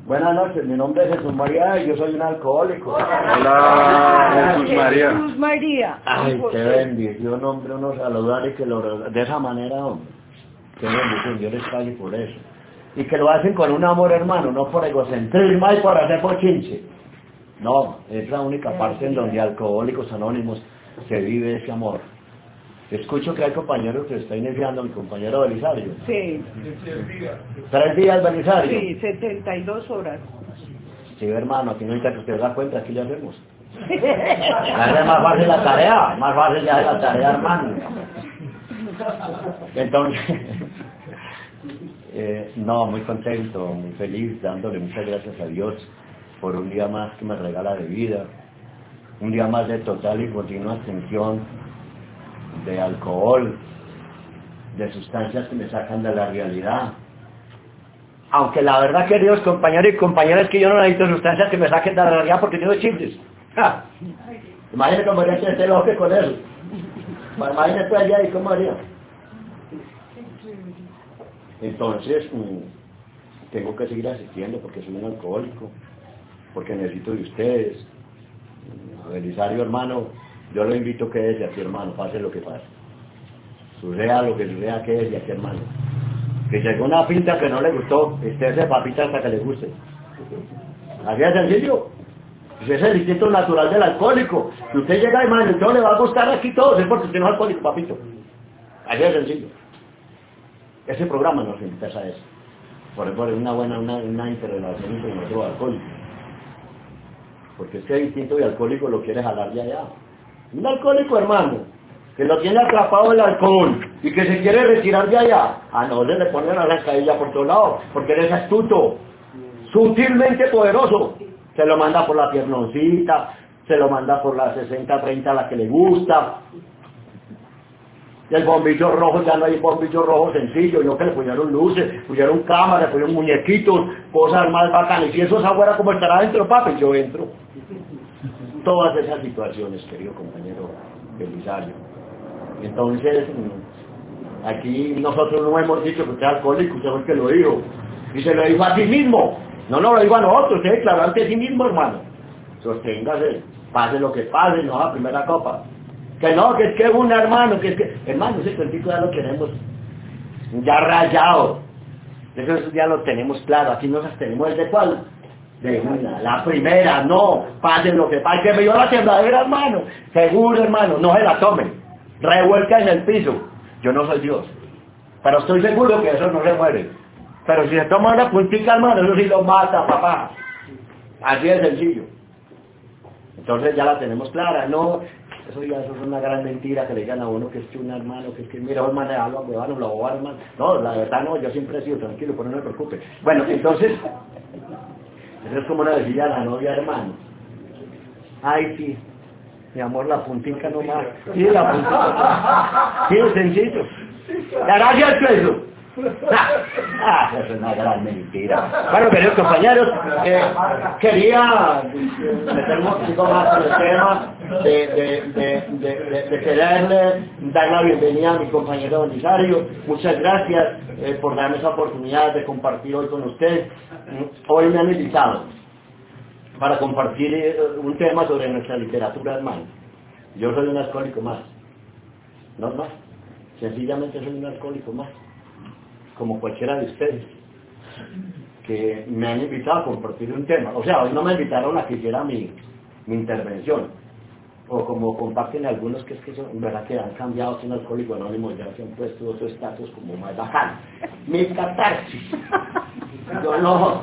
Buenas noches, mi nombre es Jesús María y yo soy un alcohólico. Hola, Jesús María. Jesús María. Ay, qué bendición, hombre, uno saludar y que de esa manera, hombre. Qué bendición, Dios les pague por eso. Y que lo hacen con un amor, hermano, no por egocentrismo y por hacer pochinche. No, es la única parte en donde Alcohólicos Anónimos se vive ese amor. Escucho que hay compañeros que está iniciando, mi compañero Belisario. Sí. 3 días, Belisario. Sí, 72 horas. Sí, hermano, aquí no hay que usted da cuenta, aquí ya hacemos. Es más fácil la tarea, más fácil ya es la tarea, hermano. Entonces, no, muy contento, muy feliz, dándole muchas gracias a Dios por un día más que me regala de vida, un día más de total y continua abstención de alcohol, de sustancias que me sacan de la realidad. Aunque la verdad, queridos compañeros y compañeras, es que yo no necesito sustancias que me saquen de la realidad porque tengo chistes. Imagínate cómo haría este loque con eso. Imagínate allá y cómo haría. Entonces, tengo que seguir asistiendo porque soy un alcohólico, porque necesito de ustedes. Belisario, hermano, yo lo invito a que desde aquí, hermano, pase lo que pase. Suceda lo que suceda, que desde aquí, hermano. Que llegó una pinta que no le gustó, esté papita hasta que le guste. Así de sencillo. Ese es el instinto natural del alcohólico. Si usted llega, hermano, y todo le va a gustar aquí todo, es porque usted no es alcohólico, papito. Así de sencillo. Ese programa nos interesa a eso. Por ejemplo, una interrelación entre nosotros alcohólicos. Porque es que el instinto de alcohólico lo quiere jalar de allá. Un alcohólico, hermano, que lo tiene atrapado el alcohol y que se quiere retirar de allá, a no le ponen a la escadilla por todos lados, porque eres astuto, sutilmente poderoso. Se lo manda por la piernoncita, se lo manda por la 60-30 a la que le gusta. Y el bombillo rojo, ya no hay bombillo rojo sencillo, yo que le pusieron luces, pusieron cámaras, le pusieron muñequitos, cosas más bacanas. Y eso es afuera, como estará adentro, papi, yo entro. Todas esas situaciones, querido compañero Belisario. Entonces, aquí nosotros no hemos dicho que usted es alcohólico, usted fue el que lo dijo. Y se lo dijo a sí mismo. No nos lo dijo a nosotros, usted declaró ante sí mismo, hermano. Sosténgase, pase lo que pase, no a la primera copa. Que no, que es que un hermano, que es que... Hermano, ese cuentico ya lo tenemos ya rayado. Eso ya lo tenemos claro. Aquí nos abstenemos de cuál. De una, la primera, no, pase lo que pase, que me dio la tembladera, hermano, seguro, hermano, no se la tomen, revuelca en el piso. Yo no soy Dios, pero estoy seguro que eso no se muere. Pero si se toma una puntica, hermano, eso sí lo mata, papá. Así de sencillo. Entonces ya la tenemos clara, no, eso es una gran mentira que le digan a uno que es que un hermano, que es que mira, hermano, algo, hermano, lo voy a hermano. No, la verdad no, yo siempre he sido tranquilo, pero no me preocupe. Bueno, entonces... Eso es como le decía a la novia, hermano. Ay, sí, mi amor, la puntica nomás. Sí, la puntica. Sí, sencillo. Gracias, eso. Eso es una gran mentira. Bueno, queridos compañeros, quería meterme un poquito más en el tema de quererle dar la bienvenida a mi compañero Belisario. Muchas gracias por darme esa oportunidad de compartir hoy con usted. Hoy me han invitado para compartir un tema sobre nuestra literatura, hermano. Yo soy un alcohólico más, no más. Sencillamente soy un alcohólico más, como cualquiera de ustedes, que me han invitado a compartir un tema. O sea, hoy no me invitaron a que hiciera mi intervención, o como comparten algunos que es que son, verdad que han cambiado, son alcohólicos anónimos, ya se han puesto otro estatus como más bajano. Mi catarsis. Yo no,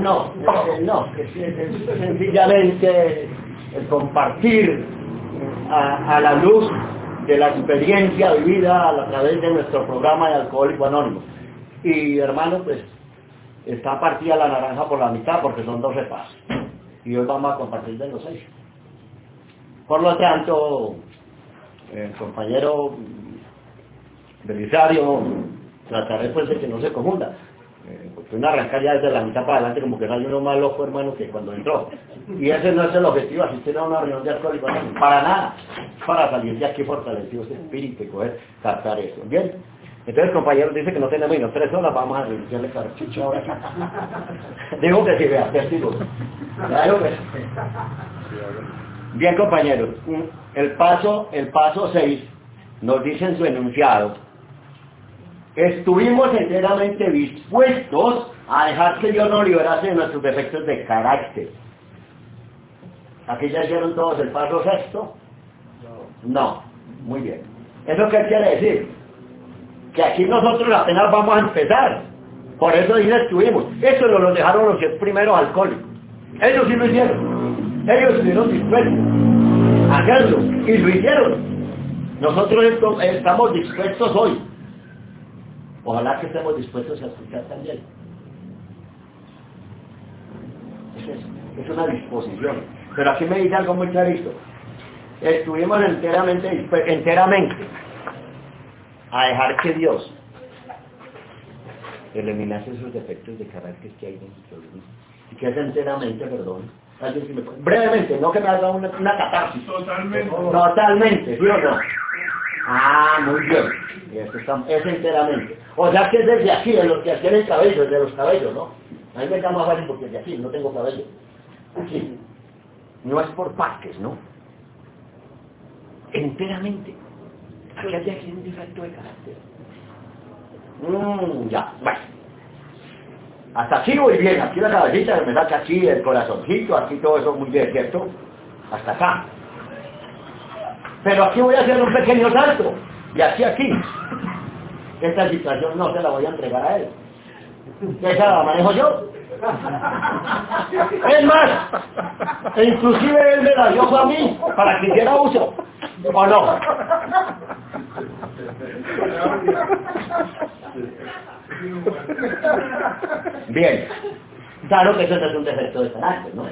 es sencillamente el compartir a la luz de la experiencia vivida a través de nuestro programa de Alcohólico Anónimo. Y hermano, pues está partida la naranja por la mitad porque son 12 pasos. Y hoy vamos a compartir de los 6. Por lo tanto, el compañero Belisario, trataré pues de que no se confunda. Porque uno arranca ya desde la mitad para adelante como que no hay uno más loco, hermano, que cuando entró. Y ese no es el objetivo, asistir a una reunión de alcohólicos, para nada. Para salir de aquí fortalecido ese espíritu y poder captar eso. Bien, Entonces, compañeros, dice que no tenemos sino 3 horas, vamos a renunciarle carchicho ahora. Digo que sí, vea, testigo. Claro que sí. Bien, compañeros, el paso 6 nos dice en su enunciado: estuvimos enteramente dispuestos a dejar que Dios nos liberase de nuestros defectos de carácter. ¿Aquí ya hicieron todos el paso 6? No. Muy bien. ¿Eso qué quiere decir? Que aquí nosotros apenas vamos a empezar. Por eso dice estuvimos. Eso nos lo dejaron los 10 primeros alcohólicos. Ellos sí lo hicieron. Ellos estuvieron dispuestos a hacerlo. Y lo hicieron. Nosotros estamos dispuestos hoy. Ojalá que estemos dispuestos a escuchar también. Es una disposición. Pero aquí me dice algo muy clarito. Estuvimos enteramente a dejar que Dios eliminase esos defectos de carácter que hay dentro de mí. Y que es enteramente, perdón. Brevemente, no que me haga una catarsis. Totalmente, ¿sí o no? Ah, muy bien. Es enteramente. O sea que es desde aquí, de los que tienen cabello, de los cabellos, ¿no? A mí me da más fácil porque desde aquí no tengo cabello. Aquí. No es por partes, ¿no? Enteramente. Aquí hay un defecto de carácter. Ya, bueno. Hasta aquí voy bien, aquí la cabecita me saca aquí el corazoncito, aquí todo eso muy bien, ¿cierto? Hasta acá. Pero aquí voy a hacer un pequeño salto. Y aquí. Esta situación no se la voy a entregar a él. Esa la manejo yo. Es más, inclusive él me la dio a mí para que hiciera uso. ¿O no? Bien. Claro que eso no es un defecto de carácter, ¿no?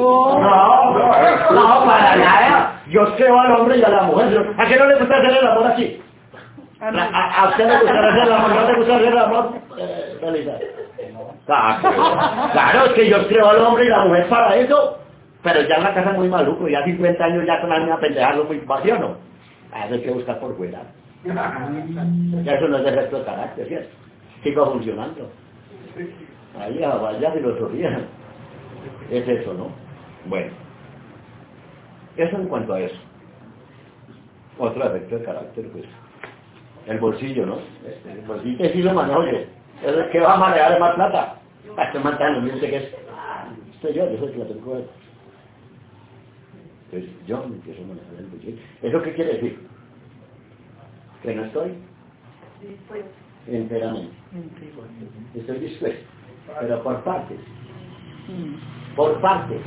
No, para nada. Yo creo al hombre y a la mujer. ¿A qué no le gusta hacer el amor así? ¿A usted le gusta hacer el amor? ¿No le gusta hacer el amor? Felicidad. Claro, es que yo creo al hombre y la mujer para eso. Pero ya en la casa es muy maluco, ya 50 años ya con la misma pendejada muy vacío, ¿no? Eso hay que buscar por fuera. Eso no es defecto de carácter, ¿cierto? Sigo funcionando. Ahí vaya filosofía. Es eso, ¿no? Bueno. Eso en cuanto a eso. Otro defecto de carácter, pues. El bolsillo, ¿no? El bolsillo sí lo manejo yo. Es el que va a manejar más plata. Estoy matando, no sé qué es. Yo soy el que la tengo. Entonces yo me empiezo a manejar el bolsillo. ¿Eso qué quiere decir? Que no estoy enteramente. Estoy dispuesto. Pero por partes. Por partes.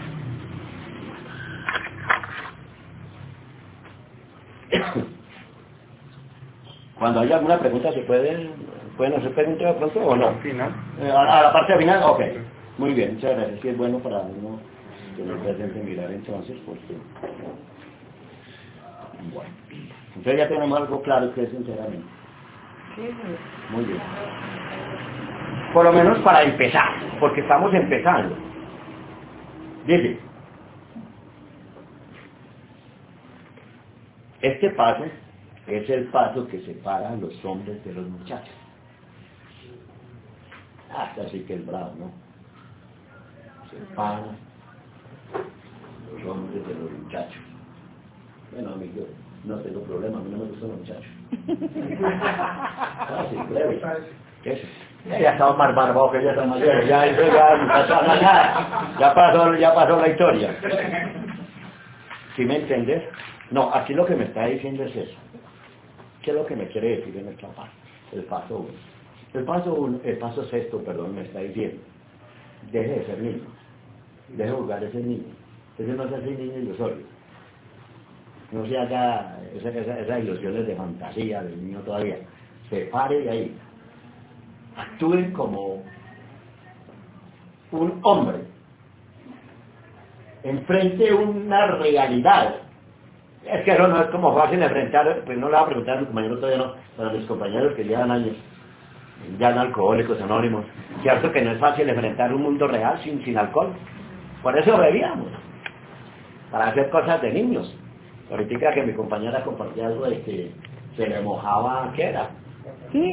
Cuando haya alguna pregunta se pueden hacer preguntas de pronto o no. Final. A la parte final, ok. Muy bien, muchas gracias. Sí, es bueno para uno tener presente mirar entonces, porque bueno. Entonces ya tenemos algo claro que es enteramente. Muy bien. Por lo menos para empezar, porque estamos empezando. Dice, este paso es el paso que separa a los hombres de los muchachos. Hasta sí que es bravo, ¿no? Separa los hombres de los muchachos. Bueno, amigo, no tengo problema, a mí no me gustan los muchachos. Ah, sí, breve. ¿Qué es? Ya estamos más barbados que ya estamos mayores, ya pasó la historia. ¿Sí me entiendes? No, aquí lo que me está diciendo es eso. ¿Qué es lo que me quiere decir en esta parte? El paso 1. El paso sexto, me está diciendo. Deje de ser niño. Deje de jugar ese niño. Ese no es así niño ilusorio. No se haga esas ilusiones de fantasía del niño todavía. Se pare de ahí. Actúen como un hombre. Enfrente una realidad. Es que eso no es como fácil enfrentar, pues no le voy a preguntar a mis compañeros todavía no, para mis compañeros que llevan años, ya en Alcohólicos Anónimos, cierto que no es fácil enfrentar un mundo real sin alcohol. Por eso bebíamos, para hacer cosas de niños. Ahorita que mi compañera compartía algo de que se le mojaba, ¿qué era? ¿Sí?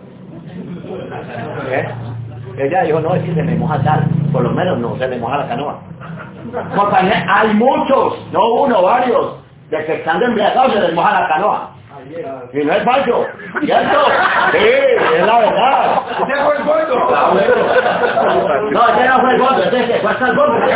¿Eh? Ella dijo, no, es que se me moja tal, por lo menos no se le moja la canoa. Compañía, hay muchos, no uno, varios, de que están embriagados se les moja la canoa. Y no es falso, ¿cierto? Sí, es la verdad. ¿Ese fue el gordo? No, ese no fue el gordo, ese que fue hasta el gordo.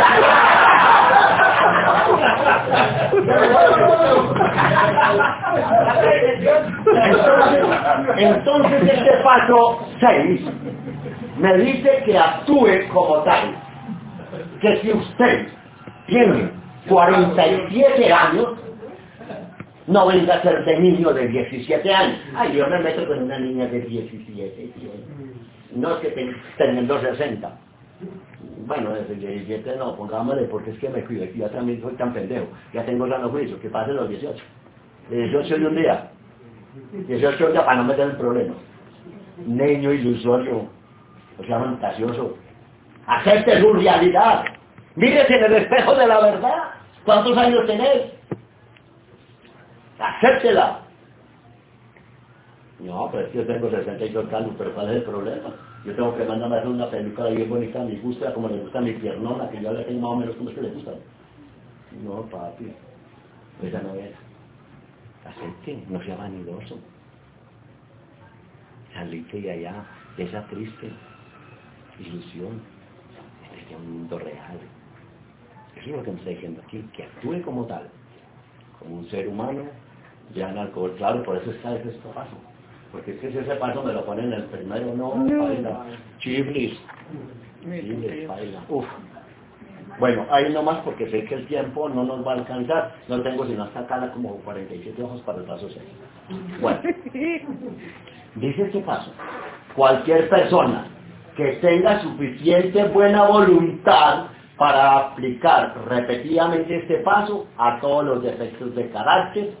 Entonces este paso 6 me dice que actúe como tal, que si usted tiene 47 años, no venga a ser de niño de 17 años. Ay, yo me meto con una niña de 17, no es que teniendo 60. Bueno, desde 17 no, pongámosle, porque es que me cuido, yo también soy tan pendejo, ya tengo sano juicio, que pasen los 18. De 18 de un día, 18 días para no meter el problema. Niño ilusorio, o sea, fantasioso. Acepte su realidad. Mírese en el espejo de la verdad. ¿Cuántos años tenés? Acéptela. No, pero es que yo tengo 62 años, pero ¿cuál es el problema? Yo tengo que mandarme a hacer una película bien bonita a mi gusto, como le gusta a mi piernona, que yo le tengo más o menos como es que le gusta. No, papi, esa no es. Acepte, no sea vanidoso. Salite de allá, de esa triste ilusión. Este es un mundo real. Eso es lo que me está diciendo aquí, que actúe como tal, como un ser humano, ya en alcohol, claro, por eso está ese paso. Porque es que si ese paso me lo ponen en el primero, no, baila, chiflis, baila, uff. Bueno, ahí nomás porque sé que el tiempo no nos va a alcanzar, no tengo sino hasta acá como 47 ojos para el paso 6. Bueno, dice este paso, cualquier persona que tenga suficiente buena voluntad para aplicar repetidamente este paso a todos los defectos de carácter,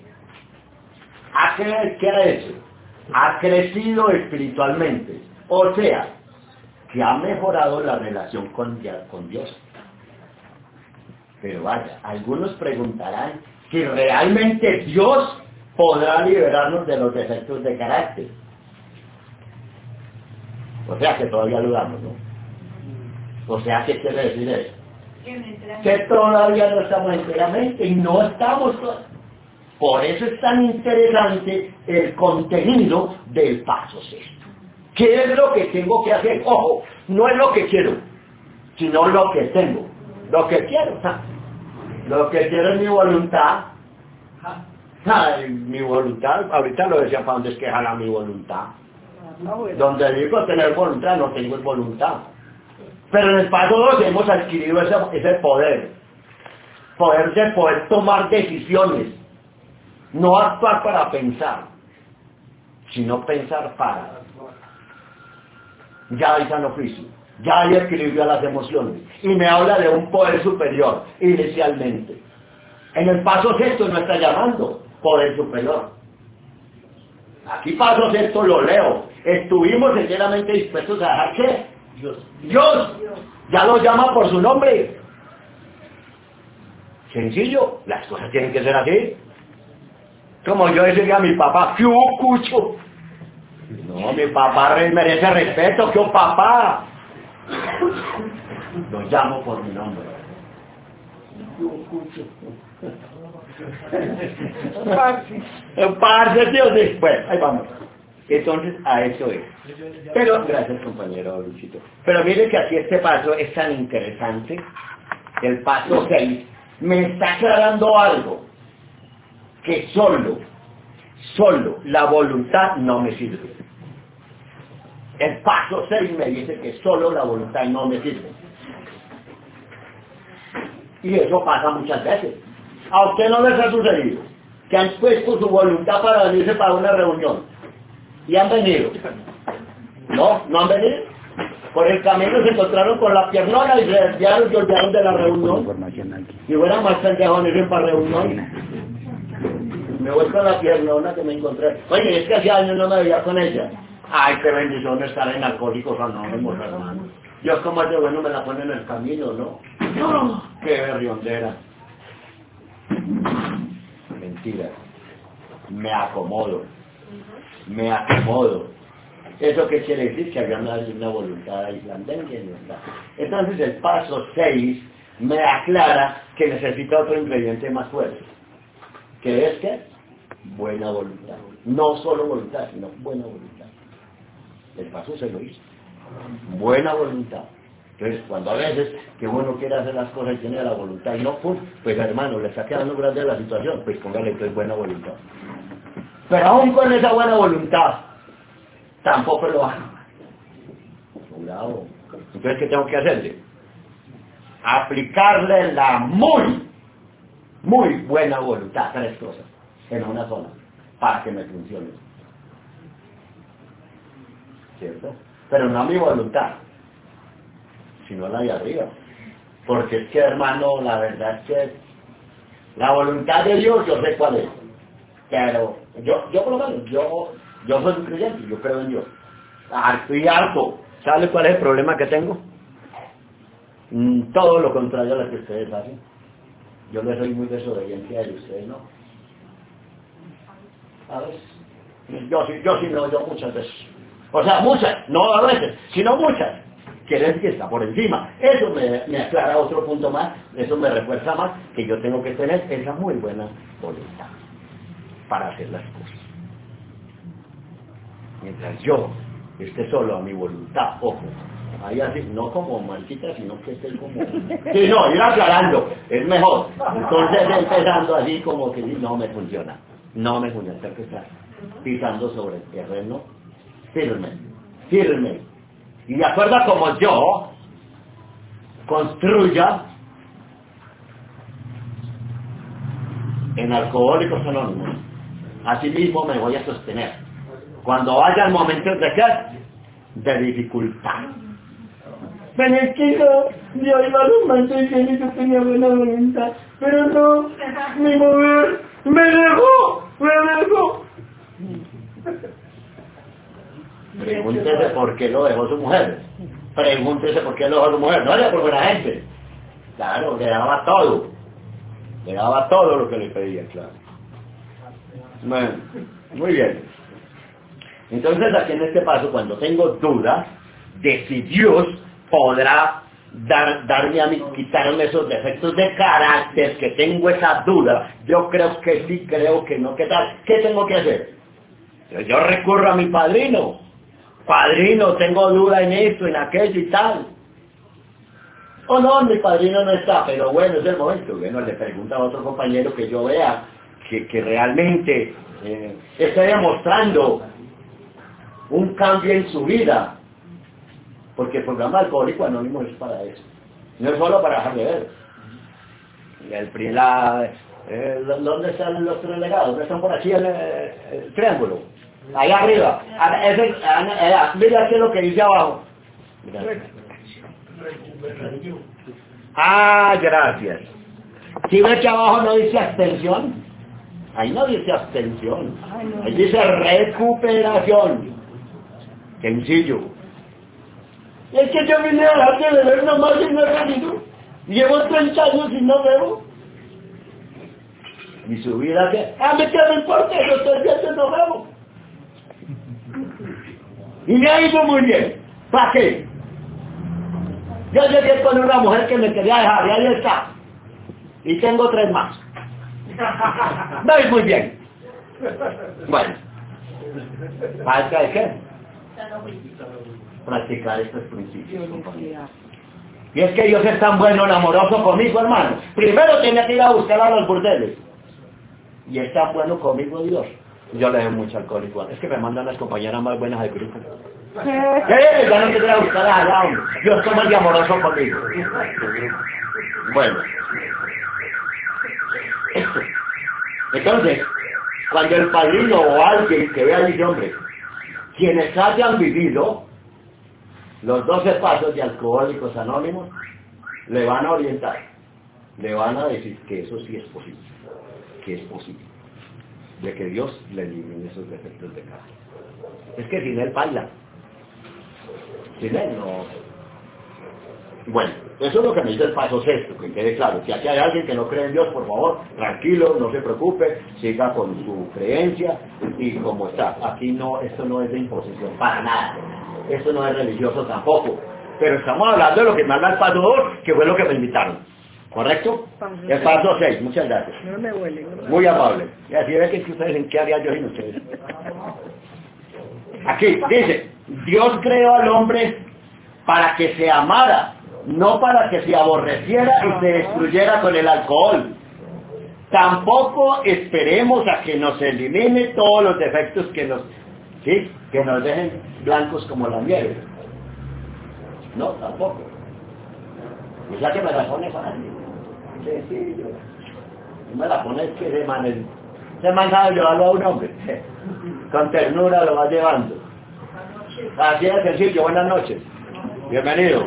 ¿qué ha hecho? Ha crecido espiritualmente, o sea, que ha mejorado la relación con Dios. Pero vaya, algunos preguntarán si realmente Dios podrá liberarnos de los defectos de carácter. O sea que todavía dudamos, ¿no? O sea, ¿qué quiere decir eso? Que todavía no estamos enteramente y no estamos todavía. Por eso es tan interesante el contenido del paso 6. ¿Qué es lo que tengo que hacer? Ojo, no es lo que quiero, sino lo que tengo. Lo que quiero, lo que quiero es mi voluntad. Mi voluntad, ahorita lo decía, ¿para dónde es que jala mi voluntad? Donde digo tener voluntad, no tengo voluntad. Pero en el paso 2 hemos adquirido ese poder de poder tomar decisiones. No actuar para pensar, sino pensar para. Ya hay sano juicio, ya hay equilibrio a las emociones, y me habla de un poder superior, inicialmente. En el paso 6 no está llamando poder superior. Aquí paso 6 lo leo. Estuvimos enteramente dispuestos a dejar que Dios ya lo llama por su nombre. Sencillo, las cosas tienen que ser así. Como yo decía a mi papá, ¿qué hubo, cucho? No, mi papá merece respeto, ¿qué hubo, papá? Lo llamo por mi nombre. ¿Qué hubo, cucho? Parce, Dios, después, ahí vamos. Entonces, a eso es. Pero, gracias compañero Luchito. Pero mire que aquí este paso es tan interesante, el paso 6, me está aclarando algo. Que solo la voluntad no me sirve. El paso 6 me dice que solo la voluntad no me sirve. Y eso pasa muchas veces. ¿A usted no les ha sucedido que han puesto su voluntad para venirse para una reunión? Y han venido. ¿No? ¿No han venido? Por el camino se encontraron con la piernona y se desviaron y olvidaron de la reunión. Y bueno, más pendejos no para reunión. Me voy con la piernona que me encontré. Oye, es que hace años no me veía con ella. Ay, qué bendición estar en Alcohólicos Anónimos, hermano. Dios como es de bueno me la pone en el camino, ¿no? ¡Oh, qué berriondera! Mentira. Me acomodo. ¿Eso qué quiere decir? Que había una voluntad islandense. Entonces el paso 6 me aclara que necesita otro ingrediente más fuerte, que es que buena voluntad. No solo voluntad, sino buena voluntad. El paso se lo hizo. Buena voluntad. Entonces, cuando a veces que uno quiere hacer las cosas y tiene la voluntad y no, pues hermano, le está quedando grande la situación, pues póngale entonces buena voluntad. Pero aún con esa buena voluntad, tampoco lo haga. Cuidado. Entonces, ¿qué tengo que hacerle? Aplicarle la muy buena voluntad, 3 cosas, en una sola, para que me funcione. ¿Cierto? Pero no a mi voluntad, sino a la de arriba. Porque es que, hermano, la verdad es que la voluntad de Dios yo sé cuál es. Pero yo por lo menos, yo soy un creyente, yo creo en Dios. Harto y harto. ¿Sabe cuál es el problema que tengo? Todo lo contrario a lo que ustedes hacen. Yo les soy muy desobediente a ellos, ustedes no. A veces. Yo muchas veces. O sea, muchas, no a veces, sino muchas. Quiere decir que está por encima. Eso me aclara otro punto más, eso me refuerza más, que yo tengo que tener esa muy buena voluntad para hacer las cosas. Mientras yo esté solo a mi voluntad, ojo, ahí así, no como marquita, sino que esté como... Sí, no, ir aclarando, es mejor. Entonces empezando así como que no me funciona, tengo que estar pisando sobre el terreno firme. Y de acuerdo a como yo construya en Alcohólicos Anónimos, así mismo me voy a sostener. Cuando haya momentos de qué? De dificultad. Pero es que yo iba a los mantos y yo tenía buena voluntad, pero no, mi mujer me dejó. Pregúntese por qué lo dejó su mujer. Pregúntese por qué lo dejó su mujer. No era por buena gente. Claro, le daba todo. Le daba todo lo que le pedía, claro. Bueno, muy bien. Entonces aquí en este paso, cuando tengo dudas de si Dios podrá darme a mí, quitarme esos defectos de carácter, que tengo esa duda, yo creo que sí, creo que no, ¿qué tal? ¿Qué tengo que hacer? Yo recurro a mi padrino. Padrino, tengo duda en esto, en aquello y tal. Oh no, mi padrino no está, pero bueno, es el momento. Bueno, le pregunta a otro compañero que yo vea que realmente esté demostrando un cambio en su vida. Porque el programa Alcohólico Anónimo es para eso. No es solo para dejar de ver. ¿Dónde están los 3 legados? Están por aquí en el triángulo. Ahí arriba. Mira aquí lo que dice abajo. Gracias. ¿Sí ves que abajo no dice abstención? Ahí no dice abstención. Ahí dice recuperación. Sencillo. Es que yo vine a dejar de beber nomás y no he bebido. Llevo 30 años y no bebo. ¿Y su vida qué? ¿Me qué me importa? Yo estoy bien, no bebo. Y me ha ido muy bien. ¿Para qué? Yo llegué con una mujer que me quería dejar y ahí está. Y tengo 3 más. ¿Veis muy bien? Bueno. ¿Falta de qué? Practicar estos principios. Y es que Dios es tan bueno, amoroso conmigo, hermano. Primero tiene que ir a buscar a los burdeles. Y es tan bueno conmigo Dios. Yo le doy mucho alcohol igual. Es que me mandan las compañeras más buenas del grupo. Ya no te voy a buscar a allá, hombre. Dios es más amoroso conmigo. Bueno. Entonces, cuando el padrino o alguien que vea dice, hombre, quienes hayan vivido los 12 pasos de Alcohólicos Anónimos, le van a orientar, le van a decir que eso sí es posible, de que Dios le elimine esos defectos de carácter. Es que sin él baila, sin él no. Bueno, Eso es lo que me dice el paso sexto, que quede claro. Si aquí hay alguien que no cree en Dios, por favor, tranquilo, no se preocupe, siga con su creencia y como está. Aquí no, esto no es de imposición, para nada. Esto no es religioso tampoco. Pero estamos hablando de lo que manda el paso 2, que fue lo que me invitaron. ¿Correcto? El paso 6, muchas gracias. No me huele. Muy amable. Y así ve que ustedes en qué haría yo sin ustedes. Aquí dice, Dios creó al hombre para que se amara, no para que se aborreciera y se destruyera con el alcohol. Tampoco esperemos a que nos elimine todos los defectos que nos dejen blancos como la nieve. No, tampoco. O sea que me la pone fácil. Sencillo. Me la pone que se man sabe llevarlo a un hombre. Con ternura lo va llevando. Así de sencillo. Buenas noches. Bienvenido.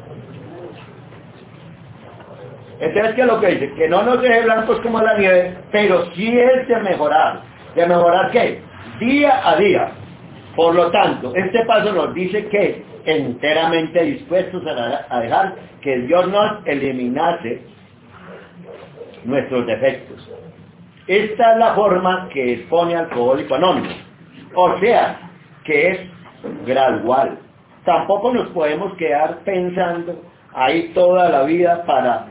Entonces, ¿qué es lo que dice? Que no nos deje blancos como la nieve, pero sí es de mejorar. ¿De mejorar qué? Día a día. Por lo tanto, este paso nos dice que enteramente dispuestos a dejar que Dios nos eliminase nuestros defectos. Esta es la forma que expone Alcohólico Anónimo. O sea, que es gradual. Tampoco nos podemos quedar pensando ahí toda la vida para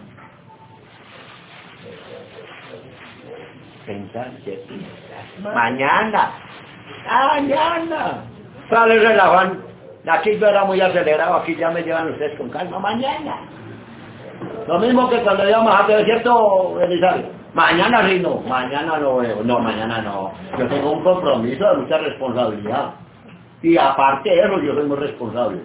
pensar que mañana, sale el afán. Aquí yo era muy acelerado, aquí ya me llevan ustedes con calma, mañana. Lo mismo que cuando íbamos a hacer, ¿cierto, Elisario? Mañana sí, no, mañana no veo, no, mañana no. Yo tengo un compromiso de mucha responsabilidad. Y aparte de eso, yo soy muy responsable.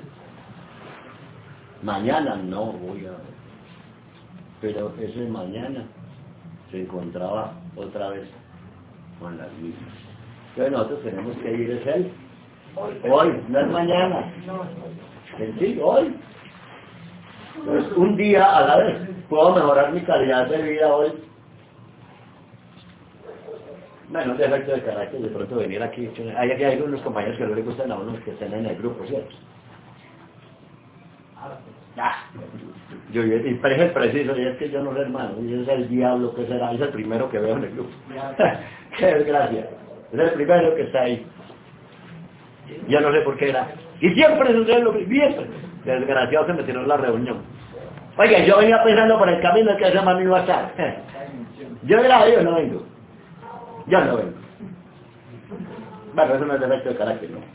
Mañana no voy a ver. Pero ese mañana se encontraba otra vez con las mismas. Entonces nosotros tenemos que ir es él. Hoy, no es mañana. Sencillo, hoy. Entonces, un día a la vez. Puedo mejorar mi calidad de vida hoy. Bueno, de efecto de carácter, de pronto venir aquí. Hay algunos compañeros que no les gustan a unos que estén en el grupo, ¿cierto? Yo y parece preciso, y es que yo no sé, hermano, y es el diablo que será, es el primero que veo en el grupo. Qué desgracia, es el primero que está ahí. Yo no sé por qué era. Y siempre sucede lo que siempre. Desgraciado se metió en la reunión. Oiga, yo venía pensando por el camino que ese man iba a estar. Yo no vengo. Yo no vengo. Bueno, eso no es defecto de carácter, ¿no?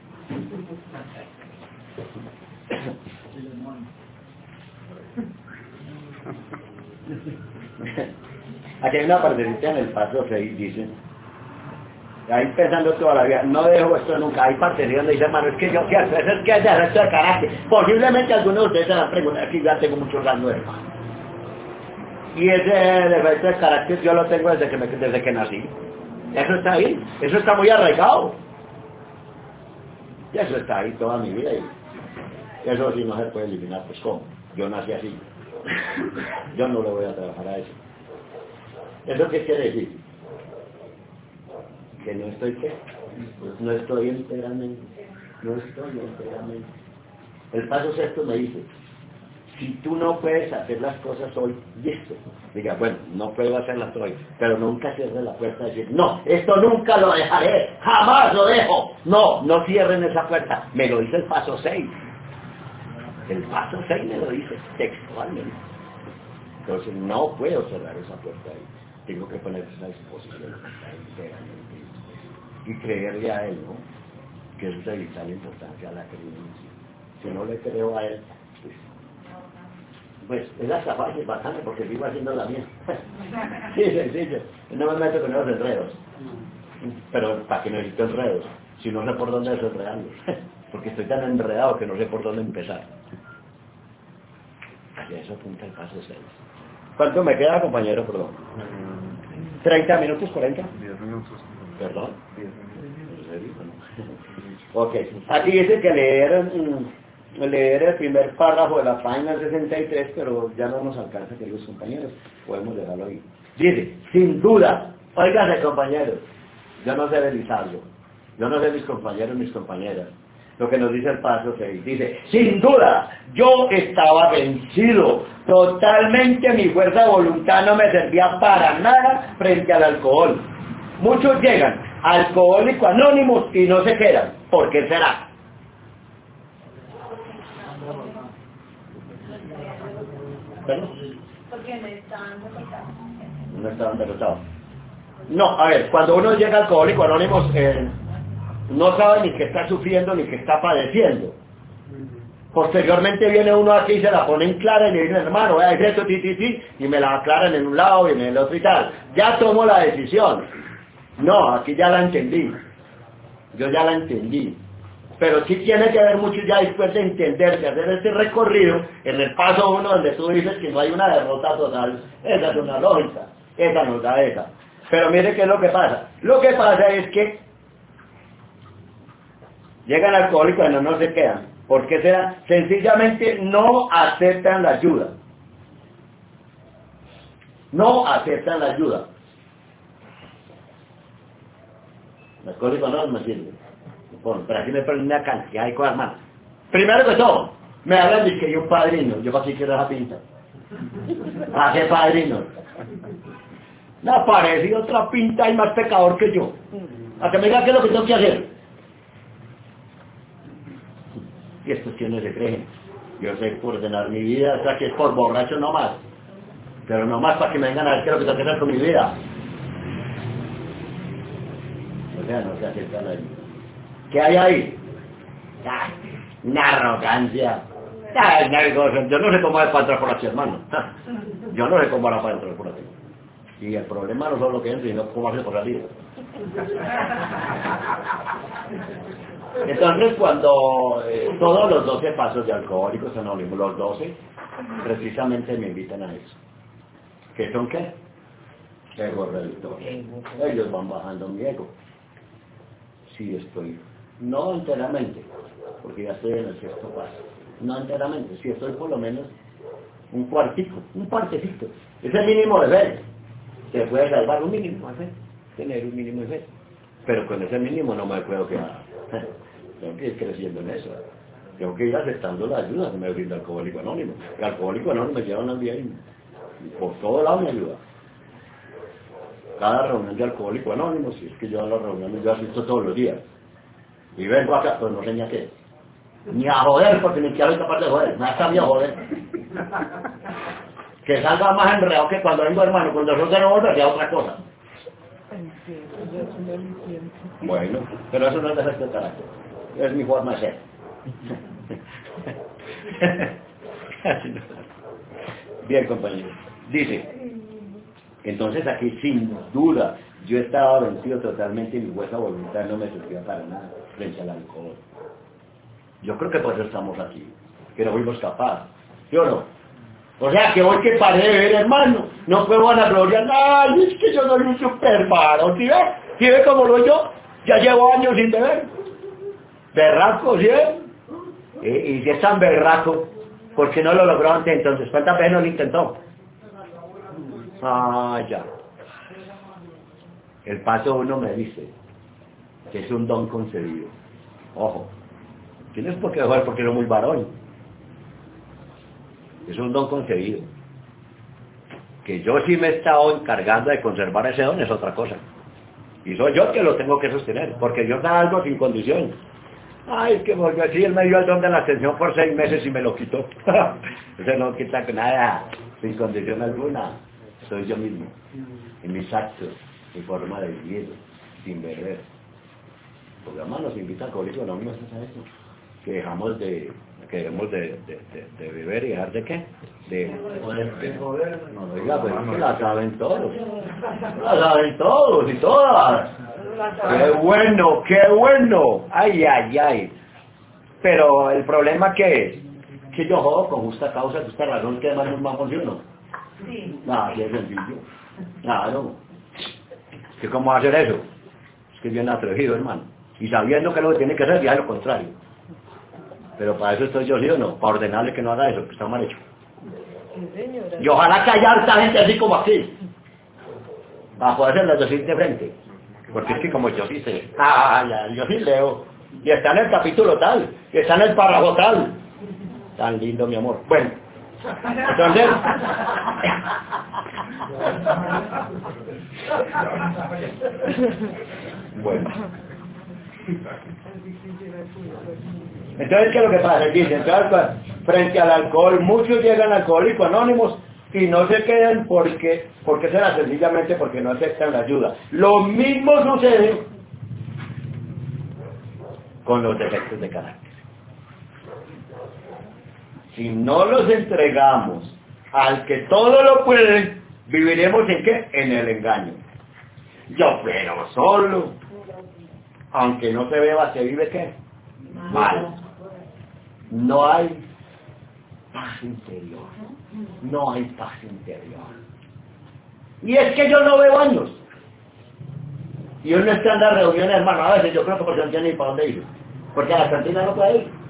Aquí hay una partecita en el paso 6, dice, ahí pensando toda la vida, no dejo esto nunca, hay partecitas donde dice, hermano, es que yo, ¿qué hago? Eso es que es de resto de carácter. Posiblemente algunos de ustedes se han preguntado, aquí ya tengo muchos años, hermano. Y ese defecto de carácter yo lo tengo desde que nací. Eso está ahí, eso está muy arraigado. Y eso está ahí toda mi vida y eso sí no se puede eliminar, pues ¿cómo? Yo nací así. Yo no le voy a trabajar a eso. ¿Eso qué quiere decir? Que no estoy ¿qué? No estoy enteramente. El paso sexto me dice, si tú no puedes hacer las cosas hoy, listo. Diga, bueno, no puedo hacerlas hoy, pero nunca cierres la puerta de decir, no, esto nunca lo dejaré, jamás lo dejo. No cierren esa puerta. Me lo dice el paso 6. El paso 6 me lo dice textualmente. Entonces no puedo cerrar esa puerta ahí. Tengo que poner esa disposición enteramente y creerle a él, ¿no? Que es de vital importancia a la creencia. Si no le creo a él, pues es hasta fácil, bastante, porque sigo haciendo la mía. Sí, sencillo. No me meto con esos enredos. Pero ¿para qué necesito enredos? Si no sé por dónde desenredarlos. Porque estoy tan enredado que no sé por dónde empezar. Hacia eso apunta el paso 6. ¿Cuánto me queda, compañero? Perdón. ¿30 minutos, 40? 10 minutos. ¿Perdón? 10 minutos. Ok. Aquí dice que leer el primer párrafo de la página 63, pero ya no nos alcanza, queridos compañeros. Podemos dejarlo ahí. Dice, sin duda, óigase, compañeros, yo no sé Belisario, yo no sé mis compañeros, mis compañeras, lo que nos dice el paso 6. Dice, sin duda, yo estaba vencido. Totalmente mi fuerza de voluntad no me servía para nada frente al alcohol. Muchos llegan a Alcohólicos Anónimos y no se quedan. ¿Por qué será? ¿Bueno? Porque no están derrotados. No estaban derrotados. No, a ver, cuando uno llega a Alcohólicos Anónimos, no sabe ni qué está sufriendo ni qué está padeciendo. Posteriormente viene uno aquí y se la pone en clara y le dice, hermano, vea, es esto, y me la aclaran en un lado y en el otro y tal. Ya tomo la decisión. No, aquí ya la entendí. Yo ya la entendí. Pero sí tiene que haber mucho ya después de entender, de hacer este recorrido, en el paso 1 donde tú dices que no hay una derrota total. Esa es una lógica. Esa nos da esa. Pero mire qué es lo que pasa. Lo que pasa es que llegan alcohólicos y no se quedan. ¿Por qué será? Sencillamente no aceptan la ayuda. No aceptan la ayuda. El alcohólico no me sirve. Bueno, pero aquí me ponen una cantidad de cosas más. Primero que todo, me hablan de que hay un padrino. Yo para qué quiero esa pinta. ¿A qué padrino? Me ha parecido otra pinta y más pecador que yo. A que me diga qué es lo que tengo que hacer. Y estos que no se creen. Yo sé por ordenar mi vida, o sea que es por borracho nomás. Pero nomás para que me vengan a ver qué es lo que tengo que hacer con mi vida. O sea, no se acepta la ayuda. ¿Qué hay ahí? Ah, una arrogancia. Ay, yo no sé cómo es para entrar por aquí, hermano. Yo no sé cómo era para entrar por aquí. Y el problema no solo lo que entra, sino cómo hace por salir. Entonces, cuando todos los 12 pasos de Alcohólicos Anónimos, los 12, precisamente me invitan a eso. ¿Qué son qué? Ego reductor. Ellos van bajando mi ego. Sí estoy, no enteramente, porque ya estoy en el 6º paso. No enteramente, sí estoy por lo menos un cuartico, un partecito. Es el mínimo de fe. Se puede salvar un mínimo de fe, tener un mínimo de fe. Pero con ese mínimo no me puedo quedar. Tengo que ir creciendo en eso. Tengo que ir aceptando la ayuda que me brinda Alcohólico Anónimo. El Alcohólico Anónimo me lleva una vida y por todo lado me ayuda. Cada reunión de Alcohólico Anónimo, si es que yo a las reuniones yo asisto todos los días. Y vengo acá, pues no sé ni a qué. Ni a joder, porque ni quiero capaz de joder. Me ha cambiado a joder. Que salga más enredado que cuando vengo, hermano. Cuando yo se no vuelve, sea otra cosa. Bueno, pero eso no es defecto de carácter. Es mi forma de ser. Bien, compañeros. Dice, entonces aquí sin duda yo estaba vencido totalmente y mi fuerza voluntad no me servía para nada frente al alcohol. Yo creo que por eso estamos aquí, que no fuimos capaces. ¿Sí o no? O sea, que hoy que paré de beber, hermano, no puedo vanagloriar, ay, es que yo soy un super varón, ¿sí ves? ¿Sí ves cómo lo yo? Ya llevo años sin beber. Berraco, ¿sí ves? Y si es tan berraco, ¿por qué no lo logró antes entonces? ¿Cuántas veces no lo intentó? Ah, ya. El paso 1 me dice que es un don concedido. Ojo, tienes por qué dejar porque eres muy varón. Es un don concedido. Que yo sí me he estado encargando de conservar ese don es otra cosa. Y soy yo que lo tengo que sostener, porque Dios da algo sin condición. Ay, es que volvió así, él me dio el don de la atención por 6 meses y me lo quitó. Eso no quita nada, sin condición alguna. Soy yo mismo, en mis actos, mi forma de vivir, sin beber. Porque además nos invita al Alcohólicos Anónimos a eso, que dejamos de, que debemos de beber y dejar de qué, de joder. No, oiga, pues es que la saben todos, la saben todos y todas. ¡Qué bueno, qué bueno! ¡Ay, ay, ay! Pero el problema que es, que yo jodo con justa causa, justa razón, que además no funciona. Sí. Nada, así es sencillo. Claro. ¿Que cómo va a hacer eso? Es que es bien atrevido, hermano. Y sabiendo que lo que tiene que hacer, ya es lo contrario. Pero para eso estoy yo, ¿sí o no? Para ordenarle que no haga eso, que está mal hecho. Y ojalá que haya harta gente así como aquí. Para poder hacerlo decir de frente. Porque es que como yo sí sé, yo sí leo. Y está en el capítulo tal, y está en el párrafo tal. Tan lindo, mi amor. Bueno, entonces... bueno. Entonces, ¿qué es lo que pasa? Dice, entonces, frente al alcohol, muchos llegan alcohólicos anónimos y no se quedan porque será sencillamente porque no aceptan la ayuda. Lo mismo sucede con los defectos de carácter. Si no los entregamos al que todo lo puede, viviremos ¿en qué? En el engaño. Yo pero solo, aunque no se beba, se vive ¿qué? Mal. No hay paz interior. No hay paz interior. Y es que yo no veo años. Y uno está en las reuniones, hermano, a veces yo creo que porque no tiene ni para dónde ir. Porque a la cantina no puede ir.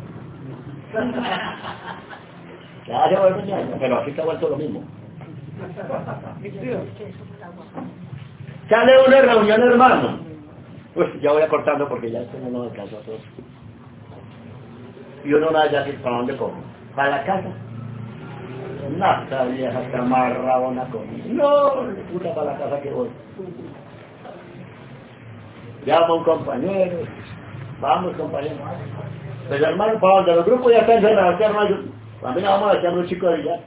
Ya se vuelve ñaño, pero aquí está vuelto lo mismo. Sale una reunión, hermano. Pues ya voy acortando porque ya esto no me alcanza a todos. Y uno no ya ¿para dónde come? ¿Para la casa? No, esta vieja está más rabona conmigo. No, puta, para la casa que voy. Llamo a un compañero. Vamos, compañero. Pues hermano, para donde los grupos ya están encerrados, hermano. A mí nos vamos a echar un chico de billar.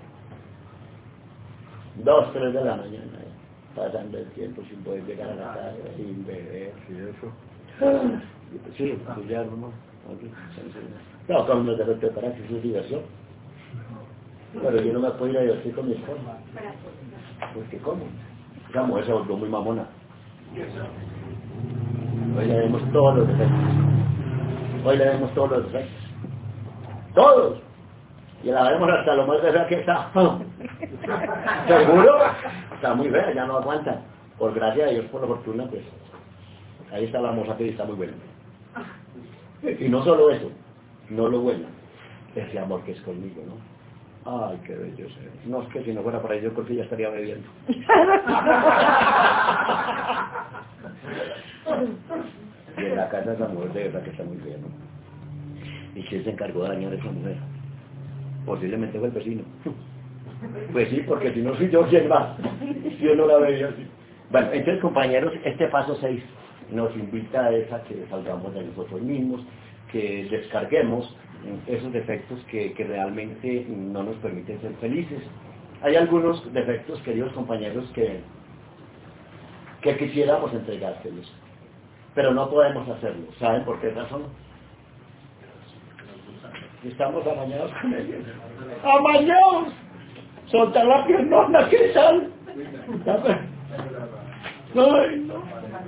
2, 3 de la mañana. Pasando el tiempo sin poder llegar a la casa, sin beber. ¿Y eso? Sí, billar, ¿no? No, con unos defectos de carácter, eso es diversión. Pero yo no me puedo ir a divertir con mi esposa. Pues que cómo. Esa mujer se volvió muy mamona. Hoy le vemos todos los defectos. Hoy le vemos todos los defectos. Todos. Y la vemos hasta lo más fea que está. ¿Seguro? Está muy fea, ya no aguanta. Por gracia de Dios, por la fortuna, pues. Ahí está la moza que está muy buena. Y no solo eso, no lo bueno, ese amor que es conmigo, ¿no? Ay, qué bello es. No, es que si no fuera para ello, yo creo que ya estaría bebiendo. Y en la casa esa mujer de verdad que está muy bien, ¿no? ¿Y quién se encargó de dañar a esa mujer? Posiblemente fue el vecino. Pues sí, porque si no soy yo, ¿quién va? Si yo no la veía así. Bueno, entonces compañeros, este paso 6 nos invita a que salgamos de nosotros mismos, que descarguemos esos defectos que realmente no nos permiten ser felices. Hay algunos defectos, queridos compañeros, que quisiéramos entregárselos, pero no podemos hacerlo. ¿Saben por qué razón? Estamos amañados con ellos. ¡Amañados! ¡Soltar la piernona, qué tal! ¡Ay, no!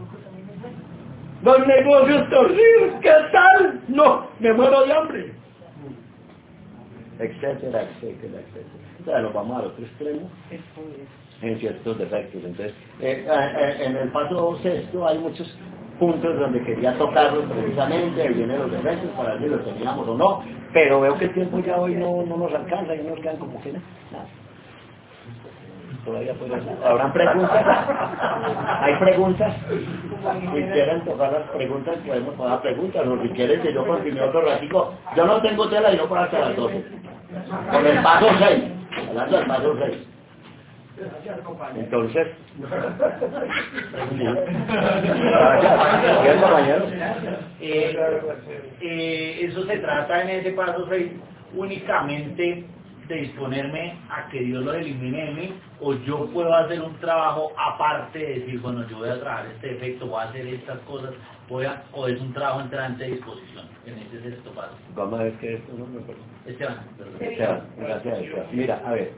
¡Los negocios torcidos, qué tal! ¡No! ¡Me muero de hambre! Etcétera, etcétera, etcétera. O sea, nos vamos al otro extremo en ciertos defectos. Entonces, en el paso 6 hay muchos puntos donde quería tocarlos precisamente, ahí vienen los defectos para ver si los teníamos o no, pero veo que el tiempo ya hoy no nos alcanza y nos quedan como que nada. Todavía ¿habrán preguntas? ¿Hay preguntas? Si quieren tocar las preguntas, podemos pagar preguntas, o si quieren que yo continúe otro ratico. Yo no tengo tela y no puedo hasta las 12. Con el paso 6, hablando del paso 6. Entonces, bien, compañeros. Eso se trata en ese paso 6 únicamente de disponerme a que Dios lo elimine de mí, o yo puedo hacer un trabajo aparte de decir, bueno, yo voy a trabajar este defecto, voy a hacer estas cosas, o es un trabajo entrante de disposición en ese sexto paso. Vamos a ver que esto no me acuerdo. Esteban, gracias. Mira, a ver,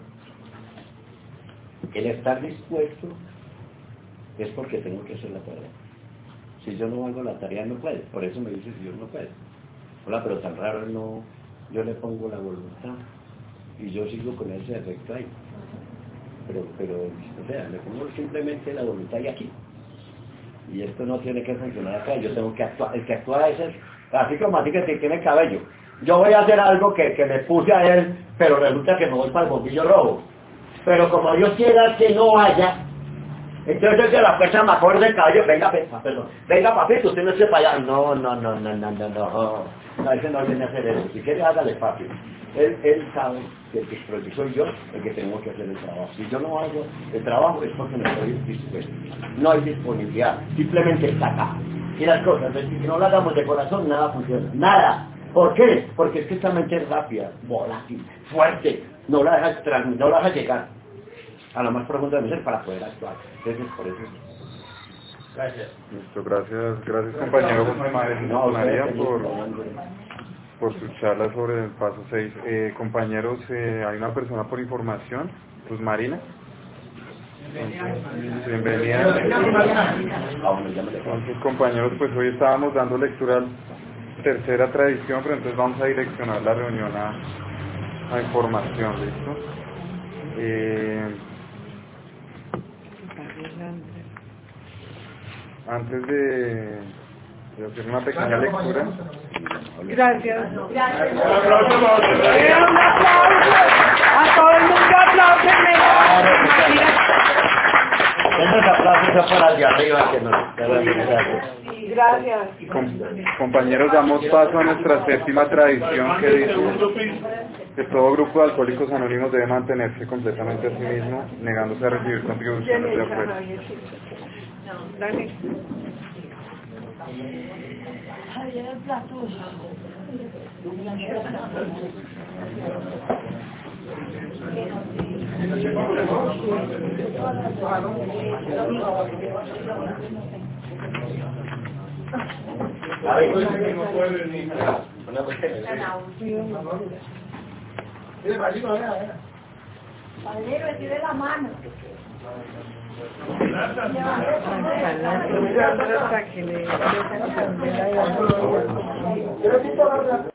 el estar dispuesto es porque tengo que hacer la tarea. Si yo no hago la tarea, no puede. Por eso me dice si Dios no puede. Hola, pero tan raro no. Yo le pongo la voluntad y yo sigo con ese defecto ahí. Pero, o sea, le pongo simplemente la voluntad y aquí. Y esto no tiene que funcionar acá. Yo tengo que actuar. El que actúa es el, así como así que tiene cabello. Yo voy a hacer algo que me puse a él, pero resulta que me voy para el bombillo rojo. Pero como Dios quiera que no haya, Entonces de la fuerza me acuerdo del caballo, venga, perdón, venga papito, usted no esté para allá. No, ese no viene a hacer eso, si quiere hágale fácil. Él sabe que soy yo el que tengo que hacer el trabajo. Si yo no hago el trabajo es porque no estoy dispuesto. No hay disponibilidad, simplemente está acá. Y las cosas, si no las hagamos de corazón, nada funciona, nada. ¿Por qué? Porque es que esta mente es rápida, volátil, fuerte, no la deja llegar a la más profunda de mi ser para poder actuar. Entonces, por eso. Gracias. Listo, gracias compañero José María por su charla sobre el paso 6. Compañeros, hay una persona por información, Luz Marina. Bienvenida. Entonces, compañeros, pues hoy estábamos dando lectura al tercera tradición, pero entonces vamos a direccionar la reunión a información, ¿listo? Antes de hacer una pequeña lectura. Gracias. Gracias. Un aplauso. A todo el mundo apláudenme. Esos aplausos son para el de arriba que nos Gracias. Compañeros, damos paso a nuestra séptima tradición que dice que todo grupo de alcohólicos anónimos debe mantenerse completamente a sí mismo, negándose a recibir contribuciones de afuera. Dale. Padre, recibe la mano. Hasta que le